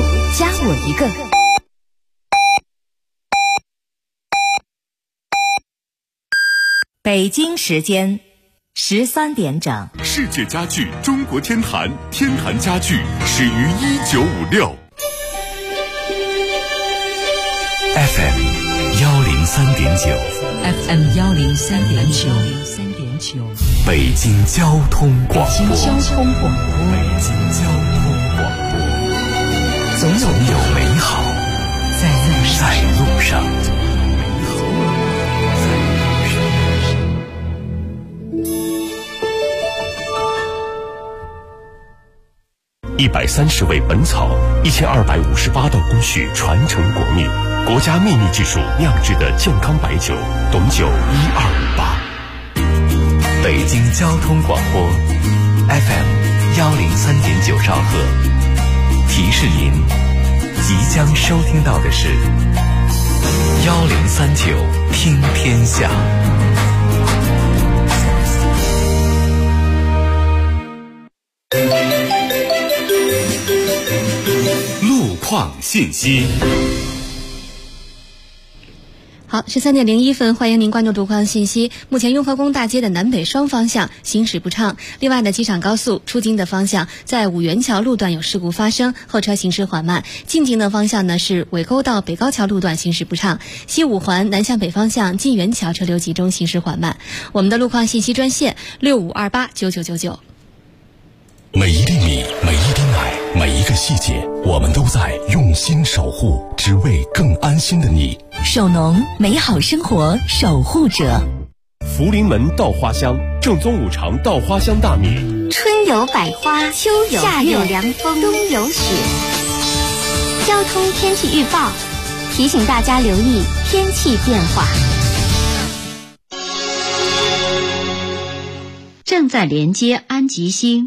加我一个。北京时间13点整。 世界家具中国天坛，天坛家具始于1956。 FM 103.9 FM 103.9 北京交通广播。 北京交通广播， 总有美好在路上。130味本草，1258道工序传承国秘，国家秘密技术酿制的健康白酒，董酒1258。北京交通广播 FM 103.9兆赫，提示您即将收听到的是1039听天下。路况信息。 好，13点01分，欢迎您关注路况信息。目前雍和宫大街的南北双方向行驶不畅。另外呢，机场高速出京的方向，在五元桥路段有事故发生，后车行驶缓慢。进京的方向呢是尾沟到北高桥路段行驶不畅。西五环南向北方向进元桥车流集中，行驶缓慢。我们的路况信息专线65289999。 每一粒米，每一滴奶，每一个细节，我们都在用心守护，只为更安心的你。 首农，美好生活守护者。 福临门稻花香，正宗五常稻花香大米。 春有百花，秋有夏有凉风，冬有雪。交通天气预报提醒大家留意天气变化。 正在连接安吉星。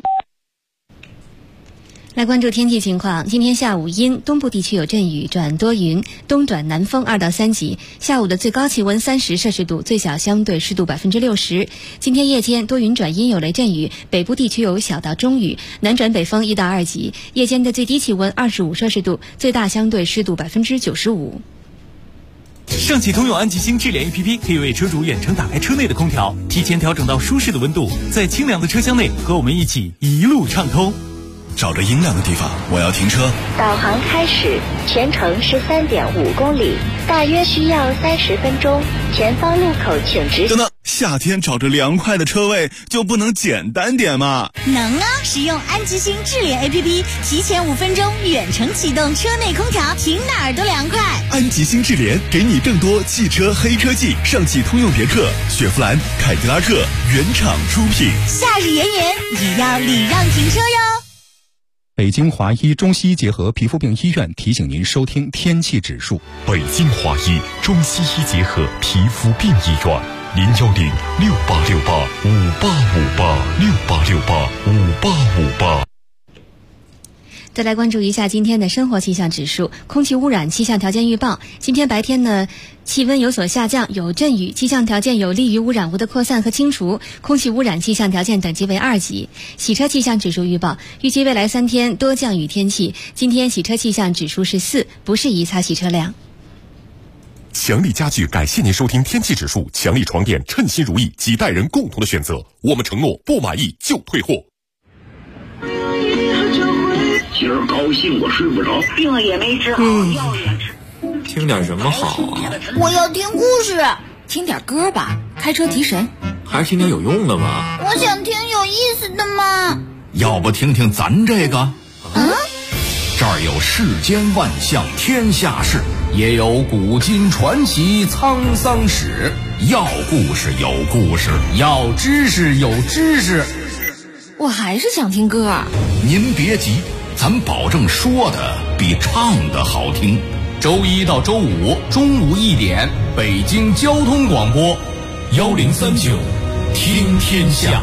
来关注天气情况，今天下午阴，东部地区有阵雨转多云，东转南风2到3级。下午的最高气温30摄氏度，最小相对湿度60%。今天夜间多云转阴，有雷阵雨，北部地区有小到中雨，南转北风1到2级。夜间的最低气温25摄氏度，最大相对湿度95%。 上汽通用安吉星智联 APP 可以为车主远程打开车内的空调，提前调整到舒适的温度，在清凉的车厢内和我们一起一路畅通。 找着阴凉的地方，我要停车。 导航开始，全程13.5公里，大约需要30分钟。前方路口请直。 等等，夏天找着凉快的车位就不能简单点吗？ 能啊！使用安吉星智联 APP， 提前5分钟远程启动车内空调，停哪儿都凉快。 安吉星智联给你更多汽车黑科技，上汽通用别克、雪佛兰、凯迪拉克原厂出品。 夏日炎炎，也要礼让停车哟。 北京华医中西医结合皮肤病医院提醒您收听天气指数。北京华医中西医结合皮肤病医院，0106868585858，68685858。 再来关注一下今天的生活气象指数。空气污染气象条件预报，今天白天呢气温有所下降，有阵雨，气象条件有利于污染物的扩散和清除，空气污染气象条件等级为2级。洗车气象指数预报，预计未来3天多降雨天气，今天洗车气象指数是4，不适宜擦洗车辆。 强力家具感谢您收听天气指数，强力床垫称心如意，几代人共同的选择，我们承诺不满意就退货。 今儿高兴我睡不着， 病也没治好，药也吃。 听点什么好啊？ 我要听故事。 听点歌吧，开车提神。 还是听点有用的吧。 我想听有意思的嘛。 要不听听咱这个？这儿有世间万象天下事，也有古今传奇沧桑史。要故事有故事，要知识有知识。 我还是想听歌。 您别急，咱保证说的比唱的好听。周一到周五中午1点，北京交通广播1039听天下。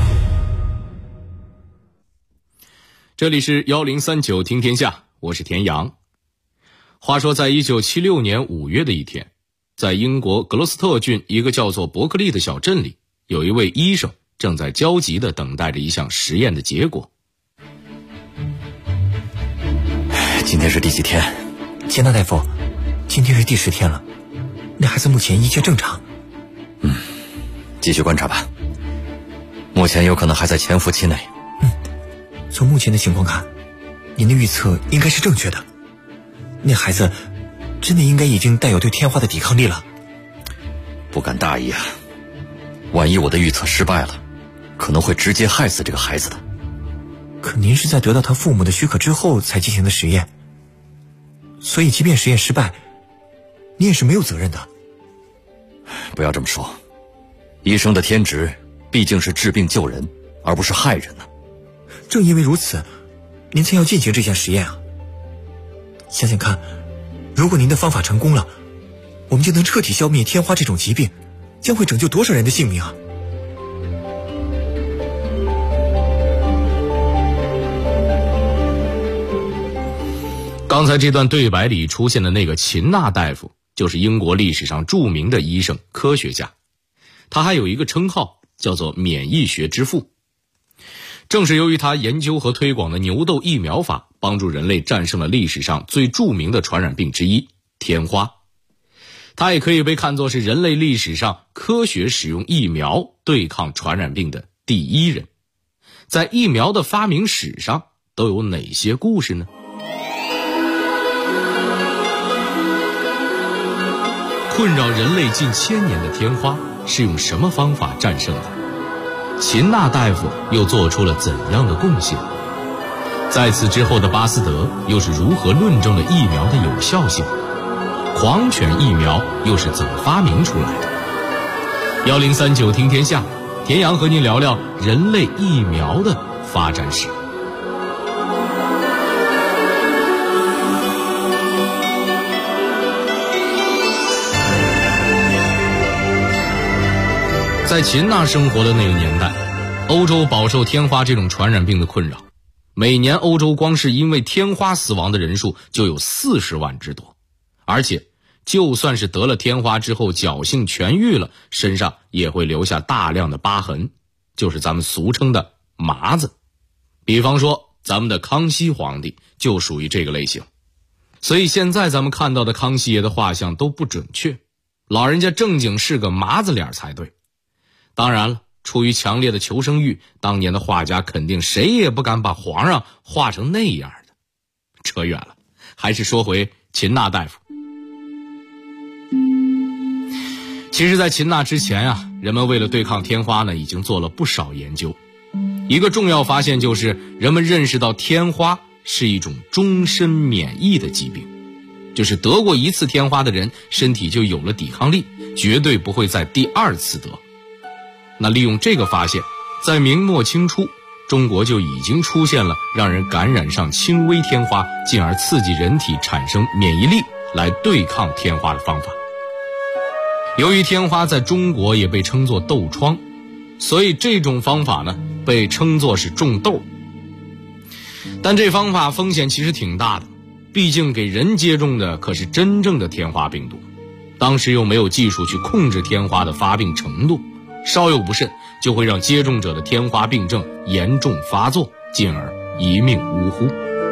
这里是1039听天下，我是田阳。话说在1976年5月的一天，在英国格罗斯特郡一个叫做伯克利的小镇里，有一位医生正在焦急地等待着一项实验的结果。 今天是第几天？ 钱大大夫，今天是第10天了，那孩子目前一切正常。 继续观察吧，目前有可能还在潜伏期内。 从目前的情况看，您的预测应该是正确的，那孩子真的应该已经带有对天花的抵抗力了。 不敢大意啊，万一我的预测失败了，可能会直接害死这个孩子的。 可您是在得到他父母的许可之后才进行的实验，所以即便实验失败，你也是没有责任的。 不要这么说，医生的天职毕竟是治病救人，而不是害人呢。 正因为如此，您才要进行这项实验啊。想想看，如果您的方法成功了，我们就能彻底消灭天花这种疾病，将会拯救多少人的性命啊！ 刚才这段对白里出现的那个秦纳大夫，就是英国历史上著名的医生、科学家。他还有一个称号，叫做免疫学之父。正是由于他研究和推广的牛痘疫苗法，帮助人类战胜了历史上最著名的传染病之一——天花。他也可以被看作是人类历史上科学使用疫苗对抗传染病的第一人。在疫苗的发明史上都有哪些故事呢？困扰人类近1000年的天花是用什么方法战胜的？秦纳大夫又做出了怎样的贡献？在此之后的巴斯德又是如何论证了疫苗的有效性？狂犬疫苗又是怎么发明出来的？1039听天下，田阳和您聊聊人类疫苗的发展史。在秦纳生活的那个年代，欧洲饱受天花这种传染病的困扰，每年欧洲光是因为天花死亡的人数就有40万之多，而且就算是得了天花之后侥幸痊愈了，身上也会留下大量的疤痕，就是咱们俗称的麻子。比方说咱们的康熙皇帝就属于这个类型。所以现在咱们看到的康熙爷的画像都不准确，老人家正经是个麻子脸才对。当然了，出于强烈的求生欲，当年的画家肯定谁也不敢把皇上画成那样的。扯远了，还是说回秦纳大夫。其实在秦纳之前啊，人们为了对抗天花呢，已经做了不少研究。一个重要发现就是人们认识到天花是一种终身免疫的疾病，就是得过一次天花的人身体就有了抵抗力，绝对不会再第2次得。那利用这个发现，在明末清初，中国就已经出现了让人感染上轻微天花，进而刺激人体产生免疫力来对抗天花的方法。由于天花在中国也被称作痘疮，所以这种方法呢被称作是种痘。但这方法风险其实挺大的，毕竟给人接种的可是真正的天花病毒，当时又没有技术去控制天花的发病程度，稍有不慎就会让接种者的天花病症严重发作，进而一命呜呼。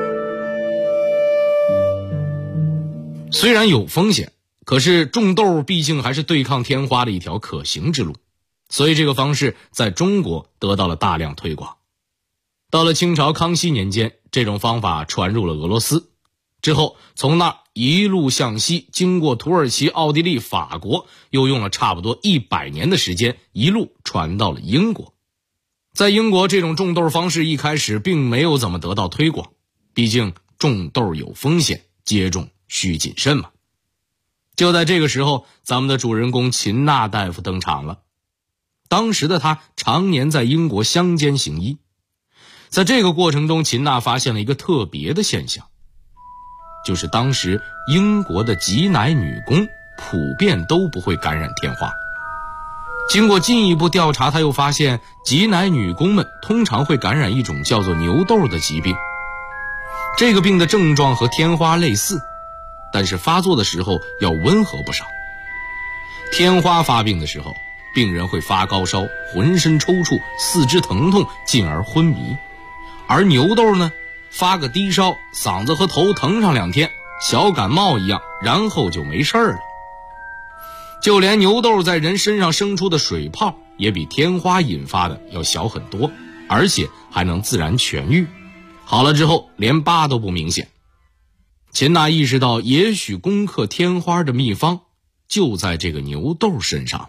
虽然有风险，可是种痘毕竟还是对抗天花的一条可行之路，所以这个方式在中国得到了大量推广。到了清朝康熙年间，这种方法传入了俄罗斯，之后从那儿一路向西，经过土耳其、奥地利、法国，又用了差不多100年的时间，一路传到了英国。在英国，这种种痘方式一开始并没有怎么得到推广，毕竟种痘有风险，接种需谨慎嘛。就在这个时候，咱们的主人公秦纳大夫登场了。当时的他常年在英国乡间行医，在这个过程中，秦纳发现了一个特别的现象，就是当时英国的挤奶女工普遍都不会感染天花。经过进一步调查，他又发现挤奶女工们通常会感染一种叫做牛痘的疾病。这个病的症状和天花类似，但是发作的时候要温和不少。天花发病的时候，病人会发高烧，浑身抽搐，四肢疼痛，进而昏迷。而牛痘呢， 发个低烧，嗓子和头疼上2天，小感冒一样，然后就没事了。就连牛痘在人身上生出的水泡也比天花引发的要小很多，而且还能自然痊愈。好了之后连疤都不明显。秦娜意识到，也许攻克天花的秘方就在这个牛痘身上了。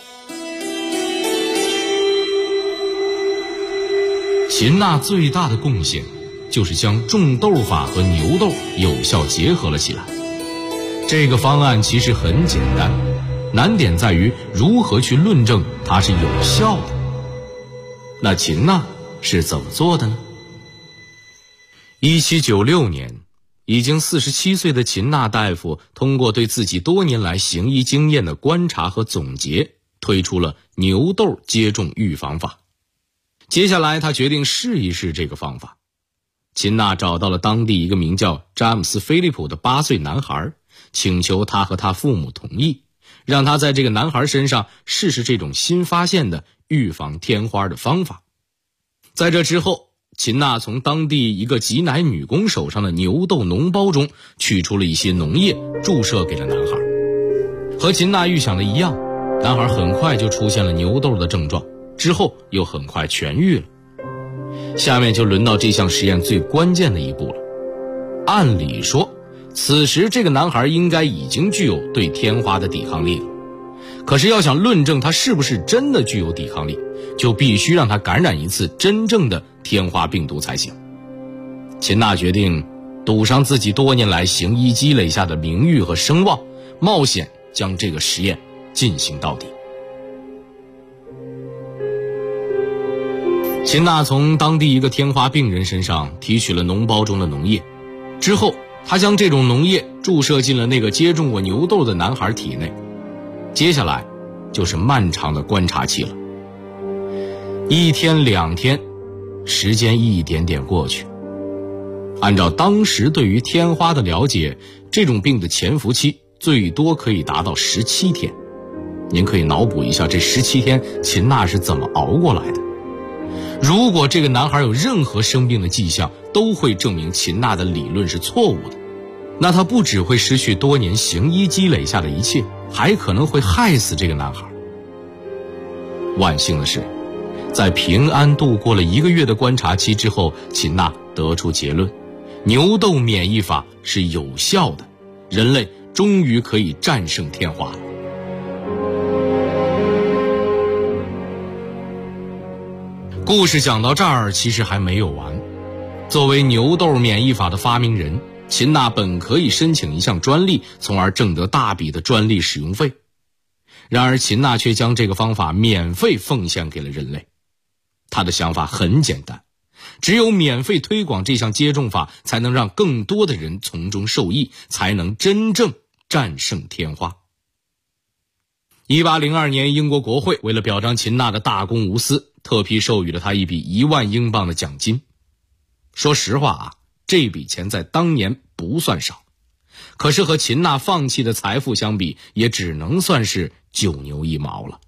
秦娜最大的贡献就是将种痘法和牛痘有效结合了起来。这个方案其实很简单，难点在于如何去论证它是有效的。那秦娜是怎么做的呢？1796年，已经47岁的秦娜大夫通过对自己多年来行医经验的观察和总结，推出了牛痘接种预防法。接下来他决定试一试这个方法。秦娜找到了当地一个名叫詹姆斯·菲利普的8岁男孩，请求他和他父母同意，让他在这个男孩身上试试这种新发现的预防天花的方法。在这之后，秦娜从当地一个挤奶女工手上的牛痘脓包中取出了一些脓液，注射给了男孩。和秦娜预想的一样，男孩很快就出现了牛痘的症状，之后又很快痊愈了。下面就轮到这项实验最关键的一步了。按理说，此时这个男孩应该已经具有对天花的抵抗力了。可是要想论证他是不是真的具有抵抗力，就必须让他感染一次真正的天花病毒才行。秦娜决定赌上自己多年来行医积累下的名誉和声望，冒险将这个实验进行到底。秦娜从当地一个天花病人身上提取了脓包中的脓液，之后她将这种脓液注射进了那个接种过牛痘的男孩体内。接下来就是漫长的观察期了。1天2天，时间一点点过去。按照当时对于天花的了解，这种病的潜伏期最多可以达到17天。您可以脑补一下这17天秦娜是怎么熬过来的。如果这个男孩有任何生病的迹象，都会证明秦娜的理论是错误的。那他不只会失去多年行医积累下的一切，还可能会害死这个男孩。万幸的是，在平安度过了1个月的观察期之后，秦娜得出结论，牛痘免疫法是有效的，人类终于可以战胜天花了。故事讲到这儿其实还没有完。作为牛痘免疫法的发明人，秦娜本可以申请一项专利，从而挣得大笔的专利使用费。然而秦娜却将这个方法免费奉献给了人类。她的想法很简单，只有免费推广这项接种法，才能让更多的人从中受益，才能真正战胜天花。1802年，英国国会为了表彰秦娜的大公无私，特批授予了她一笔1万英镑的奖金。说实话啊，这笔钱在当年不算少，可是和秦娜放弃的财富相比，也只能算是9牛1毛了。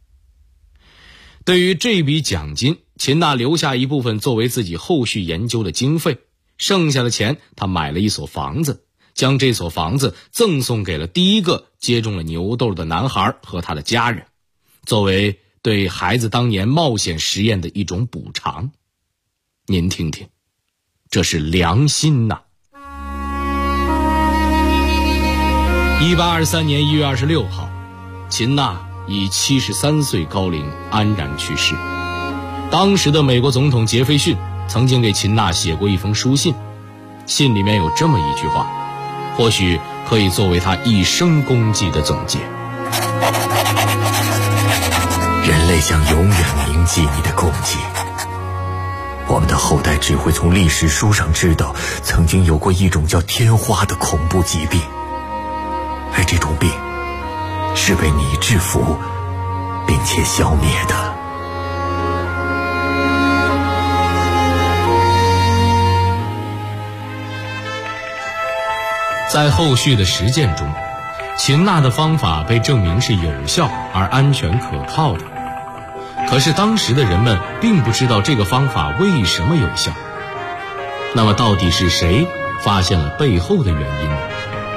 对于这笔奖金，秦娜留下一部分作为自己后续研究的经费，剩下的钱她买了一所房子，将这所房子赠送给了第一个接种了牛痘的男孩和他的家人，作为对孩子当年冒险实验的一种补偿。您听听，这是良心呐。1823年1月26号，秦娜以73岁高龄安然去世。当时的美国总统杰斐逊曾经给秦娜写过一封书信，信里面有这么一句话，或许可以作为他一生功绩的总结： 人类将永远铭记你的功绩。我们的后代只会从历史书上知道，曾经有过一种叫天花的恐怖疾病，而这种病是被你制服并且消灭的。 在后续的实践中，秦娜的方法被证明是有效而安全可靠的。可是当时的人们并不知道这个方法为什么有效。 那么到底是谁发现了背后的原因呢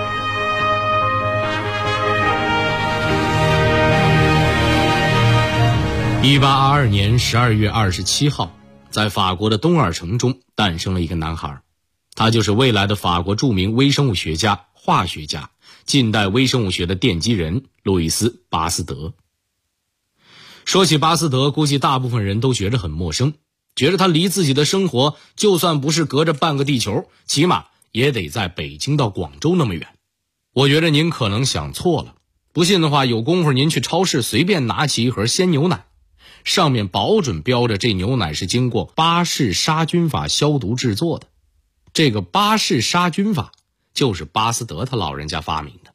？1822年12月27号，在法国的东尔城中诞生了一个男孩，他就是未来的法国著名微生物学家、化学家、近代微生物学的奠基人路易斯·巴斯德。说起巴斯德，估计大部分人都觉得很陌生，觉得他离自己的生活就算不是隔着半个地球，起码也得在北京到广州那么远。我觉得您可能想错了，不信的话，有功夫您去超市随便拿起一盒鲜牛奶，上面保准标着这牛奶是经过巴氏杀菌法消毒制作的。这个巴氏杀菌法就是巴斯德他老人家发明的。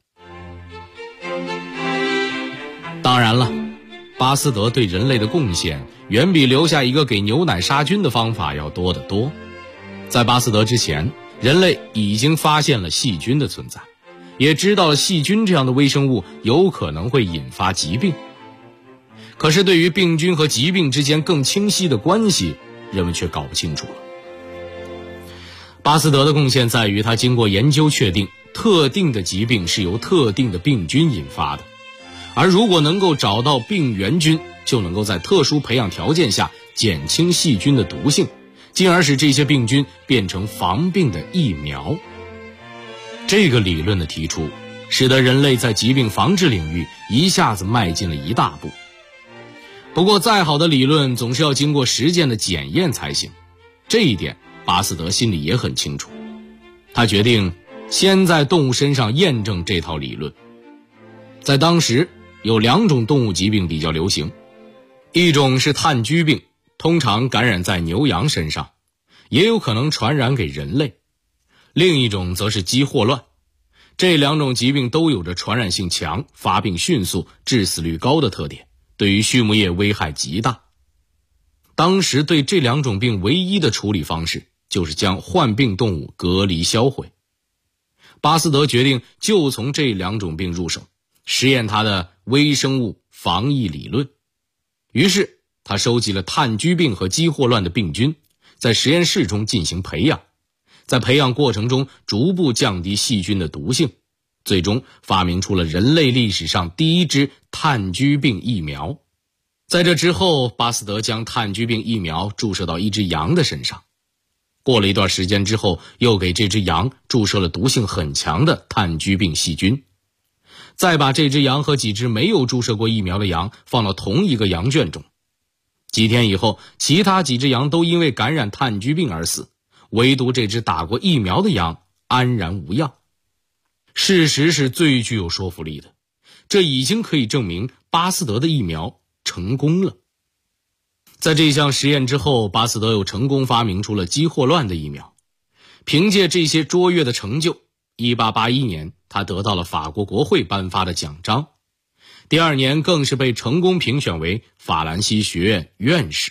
当然了，巴斯德对人类的贡献远比留下一个给牛奶杀菌的方法要多得多。在巴斯德之前，人类已经发现了细菌的存在，也知道了细菌这样的微生物有可能会引发疾病。可是对于病菌和疾病之间更清晰的关系，人们却搞不清楚了。巴斯德的贡献在于他经过研究确定，特定的疾病是由特定的病菌引发的，而如果能够找到病原菌，就能够在特殊培养条件下减轻细菌的毒性，进而使这些病菌变成防病的疫苗。这个理论的提出，使得人类在疾病防治领域一下子迈进了一大步。不过再好的理论总是要经过实践的检验才行，这一点巴斯德心里也很清楚。他决定先在动物身上验证这套理论。在当时有2种动物疾病比较流行，一种是炭疽病，通常感染在牛羊身上，也有可能传染给人类；另一种则是鸡霍乱。这2种疾病都有着传染性强、发病迅速、致死率高的特点，对于畜牧业危害极大。当时对这2种病唯一的处理方式就是将患病动物隔离销毁。巴斯德决定就从这2种病入手，实验他的微生物防疫理论。于是他收集了炭疽病和鸡霍乱的病菌，在实验室中进行培养，在培养过程中逐步降低细菌的毒性，最终发明出了人类历史上第一支炭疽病疫苗。在这之后，巴斯德将炭疽病疫苗注射到一只羊的身上，过了一段时间之后，又给这只羊注射了毒性很强的炭疽病细菌，再把这只羊和几只没有注射过疫苗的羊放到同一个羊圈中。几天以后，其他几只羊都因为感染炭疽病而死，唯独这只打过疫苗的羊安然无恙。事实是最具有说服力的，这已经可以证明巴斯德的疫苗成功了。在这项实验之后，巴斯德又成功发明出了鸡霍乱的疫苗。凭借这些卓越的成就，1881年他得到了法国国会颁发的奖章，第2年更是被成功评选为法兰西学院院士。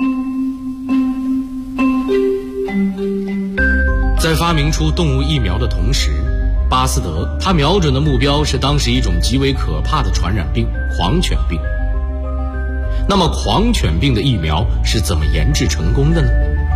在发明出动物疫苗的同时，巴斯德他瞄准的目标是当时一种极为可怕的传染病——狂犬病。那么狂犬病的疫苗是怎么研制成功的呢？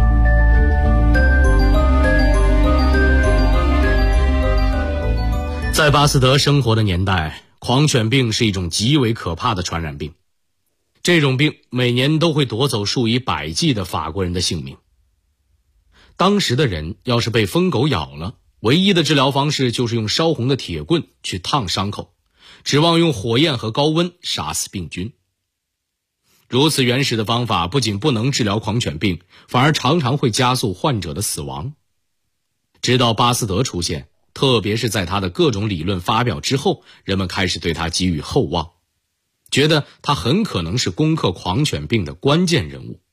在巴斯德生活的年代，狂犬病是一种极为可怕的传染病。这种病每年都会夺走数以百计的法国人的性命。当时的人要是被疯狗咬了，唯一的治疗方式就是用烧红的铁棍去烫伤口，指望用火焰和高温杀死病菌。如此原始的方法不仅不能治疗狂犬病，反而常常会加速患者的死亡。直到巴斯德出现，特别是在他的各种理论发表之后，人们开始对他给予厚望，觉得他很可能是攻克狂犬病的关键人物。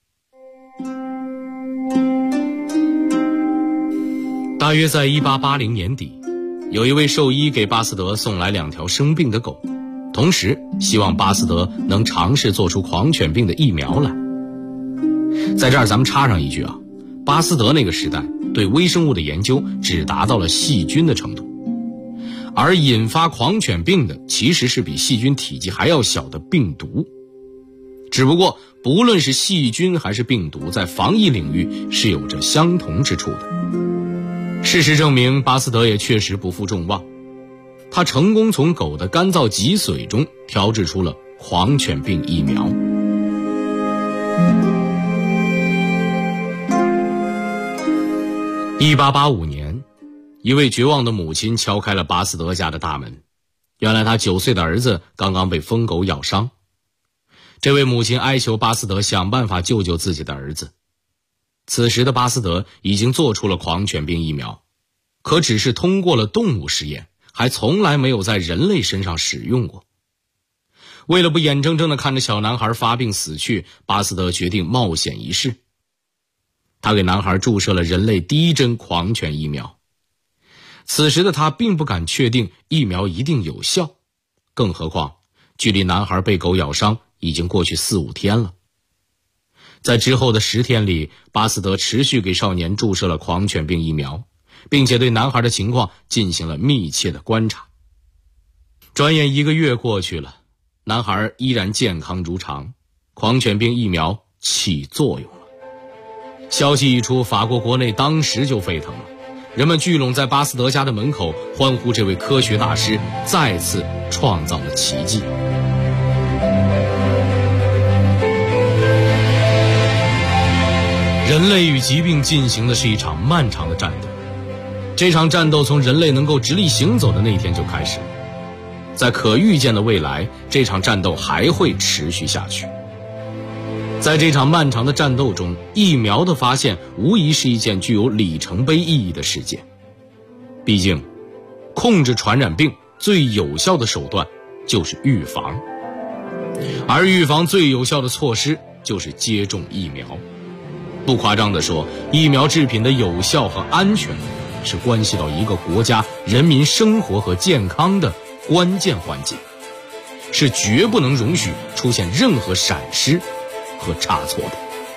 大约在1880年底，有一位兽医给巴斯德送来2条生病的狗，同时希望巴斯德能尝试做出狂犬病的疫苗来。在这儿咱们插上一句啊，巴斯德那个时代对微生物的研究只达到了细菌的程度，而引发狂犬病的其实是比细菌体积还要小的病毒。 只不过不论是细菌还是病毒，在防疫领域是有着相同之处的。事实证明，巴斯德也确实不负众望，他成功从狗的干燥脊髓中调制出了狂犬病疫苗。1885年，一位绝望的母亲敲开了巴斯德家的大门。原来他9岁的儿子刚刚被疯狗咬伤。这位母亲哀求巴斯德想办法救救自己的儿子。此时的巴斯德已经做出了狂犬病疫苗，可只是通过了动物实验，还从来没有在人类身上使用过。为了不眼睁睁地看着小男孩发病死去，巴斯德决定冒险一试。他给男孩注射了人类第一针狂犬疫苗。此时的他并不敢确定疫苗一定有效，更何况距离男孩被狗咬伤已经过去4-5天了。在之后的10天里，巴斯德持续给少年注射了狂犬病疫苗，并且对男孩的情况进行了密切的观察。转眼1个月过去了，男孩依然健康如常，狂犬病疫苗起作用了。消息一出，法国国内当时就沸腾了，人们聚拢在巴斯德家的门口，欢呼这位科学大师再次创造了奇迹。人类与疾病进行的是一场漫长的战斗，这场战斗从人类能够直立行走的那一天就开始了，在可预见的未来，这场战斗还会持续下去。在这场漫长的战斗中，疫苗的发现无疑是一件具有里程碑意义的事件。毕竟，控制传染病最有效的手段就是预防，而预防最有效的措施就是接种疫苗。不夸张地说，疫苗制品的有效和安全是关系到一个国家人民生活和健康的关键环节，是绝不能容许出现任何闪失和差错的。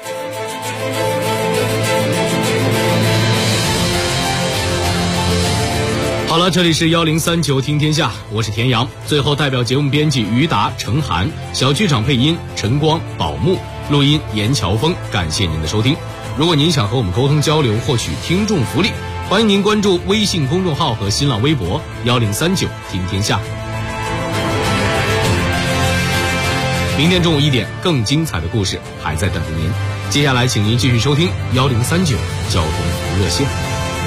好了，这里是1039听天下，我是田阳。最后代表节目编辑于达、程涵，小剧场配音陈光、宝木，录音严乔峰，感谢您的收听。如果您想和我们沟通交流，获取听众福利，欢迎您关注微信公众号和新浪微博1039听天下。明天中午1点，更精彩的故事还在等着您。接下来，请您继续收听1039交通服务热线。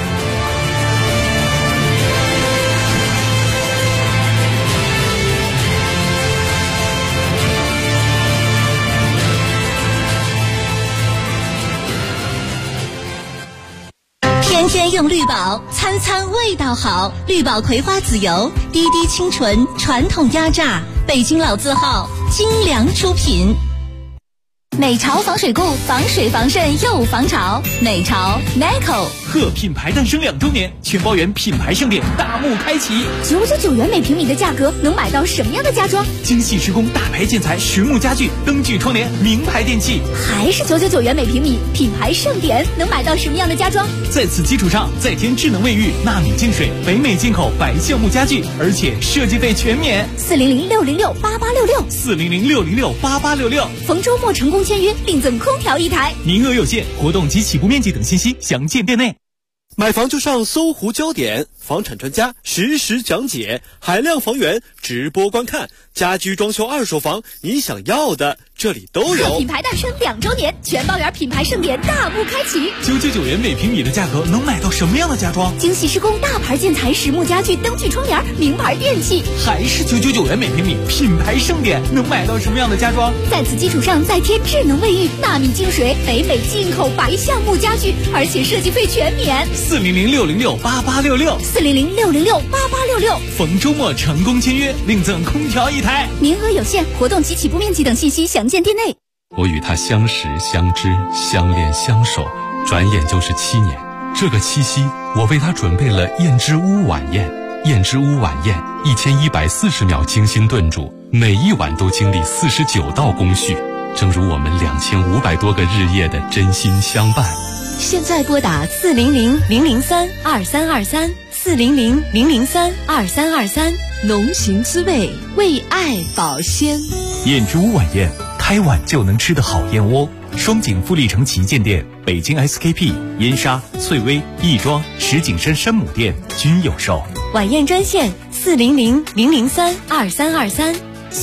天天用绿宝，餐餐味道好。绿宝葵花籽油，滴滴清纯，传统压榨，北京老字号，精良出品。美潮防水固，防水防渗又防潮。美潮 NECO。 贺品牌诞生2周年，全包园品牌盛典大幕开启 ，999元每平米的价格能买到什么样的家装？ 精细施工，大牌建材，实木家具，灯具窗帘，名牌电器。 还是999元每平米，品牌盛典能买到什么样的家装？ 在此基础上再添智能卫浴、纳米净水、北美进口白橡木家具，而且设计费全免。 400-606-8866，400-606-8866。逢周末成功签约，另赠空调1台， 名额有限，活动及起步面积等信息详见店内。 买房就上搜狐焦点，房产专家实时讲解，海量房源直播观看，家居装修二手房，你想要的这里都有。 品牌诞生2周年，全包园品牌盛典大幕开启 ，999元每平米的价格能买到什么样的家装？ 精细施工，大牌建材，实木家具，灯具窗帘，名牌电器。 还是999元每平米，品牌盛典能买到什么样的家装？ 在此基础上再添智能卫浴、纳米净水、北美进口白橡木家具，而且设计费全免。 400-606-8866，400-606-8866。逢周末成功签约，另赠空调1台， 名额有限，活动及起步面积等信息详见店内。 我与他相识、相知、相恋、相守，转眼就是7年。这个7夕，我为他准备了燕之屋晚宴。燕之屋晚宴1140秒精心炖煮，每一碗都经历49道工序，正如我们2500多个日夜的真心相伴。 现在拨打400-003-2323，400-003-2323，浓情滋味，为爱保鲜。 燕之屋晚宴， 拍碗就能吃的好燕窝。双井富力城旗舰店、北京 SKP、燕莎、翠微、亦庄、石景山山姆店均有售。 晚宴专线400-003-2323。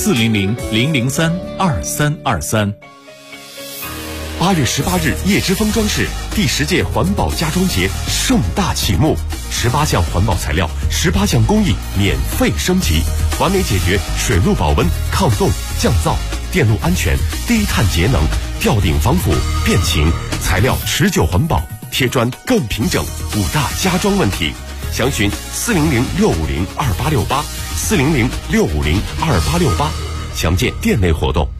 400-003-2323。 8月18日，叶之峰装饰第10届环保家装节盛大启幕，18项环保材料、18项工艺免费升级，完美解决水路保温、抗冻、降噪、电路安全、低碳节能、吊顶防腐、变形，材料持久环保，贴砖更平整，5大家装问题。详询400-650-2868 400-650-2868，详见店内活动。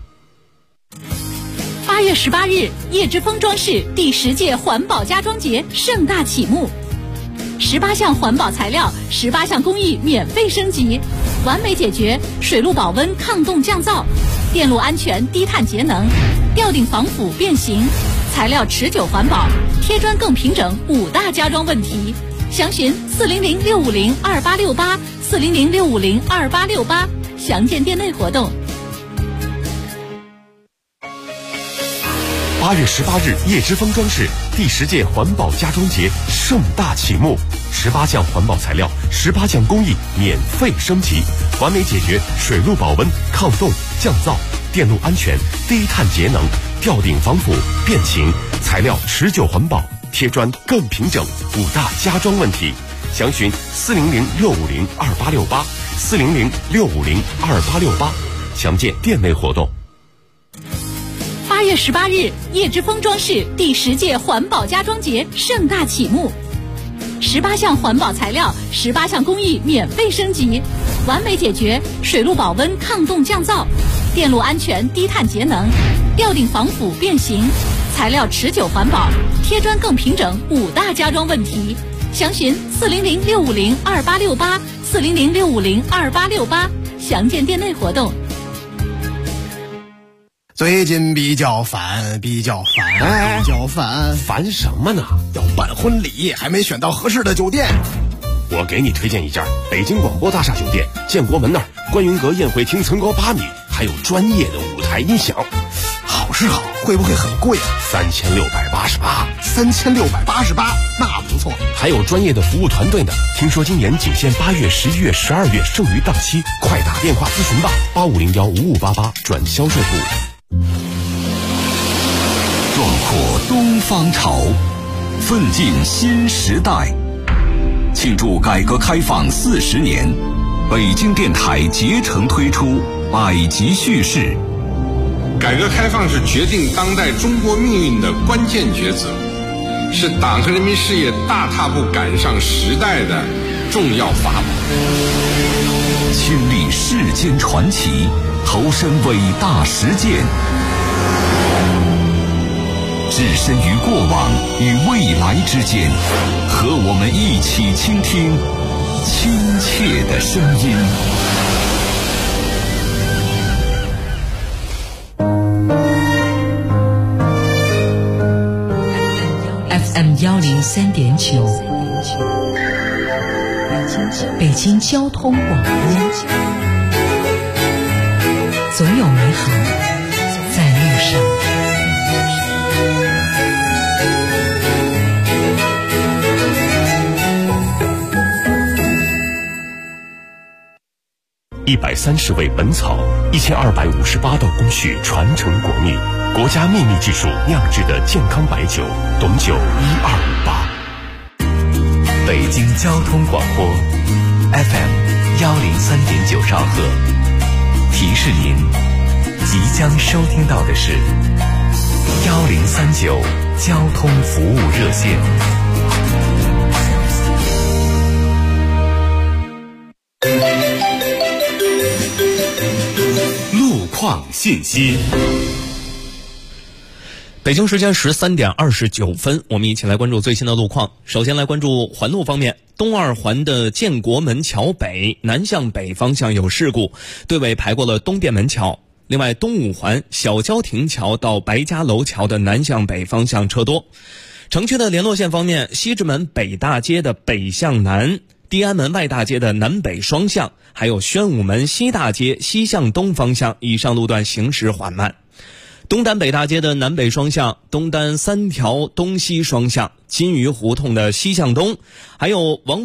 8月18日，叶之峰装饰第10届环保家装节盛大启幕，18项环保材料、18项工艺免费升级，完美解决水路保温、抗冻降噪、电路安全、低碳节能、吊顶防腐变形，材料持久环保，贴砖更平整，5大家装问题。详询400-650-2868 400-650-2868，详见店内活动。 8月18日，叶之峰装饰第10届环保家装节盛大启幕，18项环保材料、18项工艺免费升级，完美解决水路保温、抗冻、降噪、电路安全、低碳节能、吊顶防腐、变形，材料持久环保，贴砖更平整，5大家装问题。详询400-650-2868 400-650-2868，详见店内活动。 8月18日，叶之峰装饰第10届环保家装节盛大启幕，18项环保材料、18项工艺免费升级，完美解决水路保温、抗冻降噪、电路安全、低碳节能、吊顶防腐变形，材料持久环保，贴砖更平整，5大家装问题。详询400-650-2868 400-650-2868，详见店内活动。 最近比较烦， 烦什么呢？ 要办婚礼，还没选到合适的酒店。 我给你推荐一家北京广播大厦酒店，建国门那儿，观云阁宴会厅层高8米，还有专业的舞台音响。 好是好，会不会很贵 ？3688。 3688，那不错。 还有专业的服务团队呢。听说今年仅限8月、11月、12月，剩余档期，快打电话咨询吧，8501-5588转销售部。 壮阔东方潮，奋进新时代。庆祝改革开放40年，北京电台竭诚推出百集叙事。 改革开放是决定当代中国命运的关键抉择，是党和人民事业大踏步赶上时代的重要法宝。 亲历世间传奇，投身伟大实践，置身于过往与未来之间，和我们一起倾听亲切的声音。 FM103.9，北京交通广播，总有美好在路上。 130味本草，1258道工序传承国秘，国家秘密技术酿制的健康白酒，董酒1258。 北京交通广播 FM103.9兆赫，提示您即将收听到的是1039交通服务热线。 路况信息。 北京时间13点29分，我们一起来关注最新的路况。首先来关注环路方面，东二环的建国门桥北南向北方向有事故，队尾排过了东便门桥。另外，东五环小交亭桥到白家楼桥的南向北方向车多。城区的联络线方面，西直门北大街的北向南，地安门外大街的南北双向，还有宣武门西大街西向东方向以上路段行驶缓慢。 东单北大街的南北双向，东单3条东西双向，金鱼胡同的西向东，还有王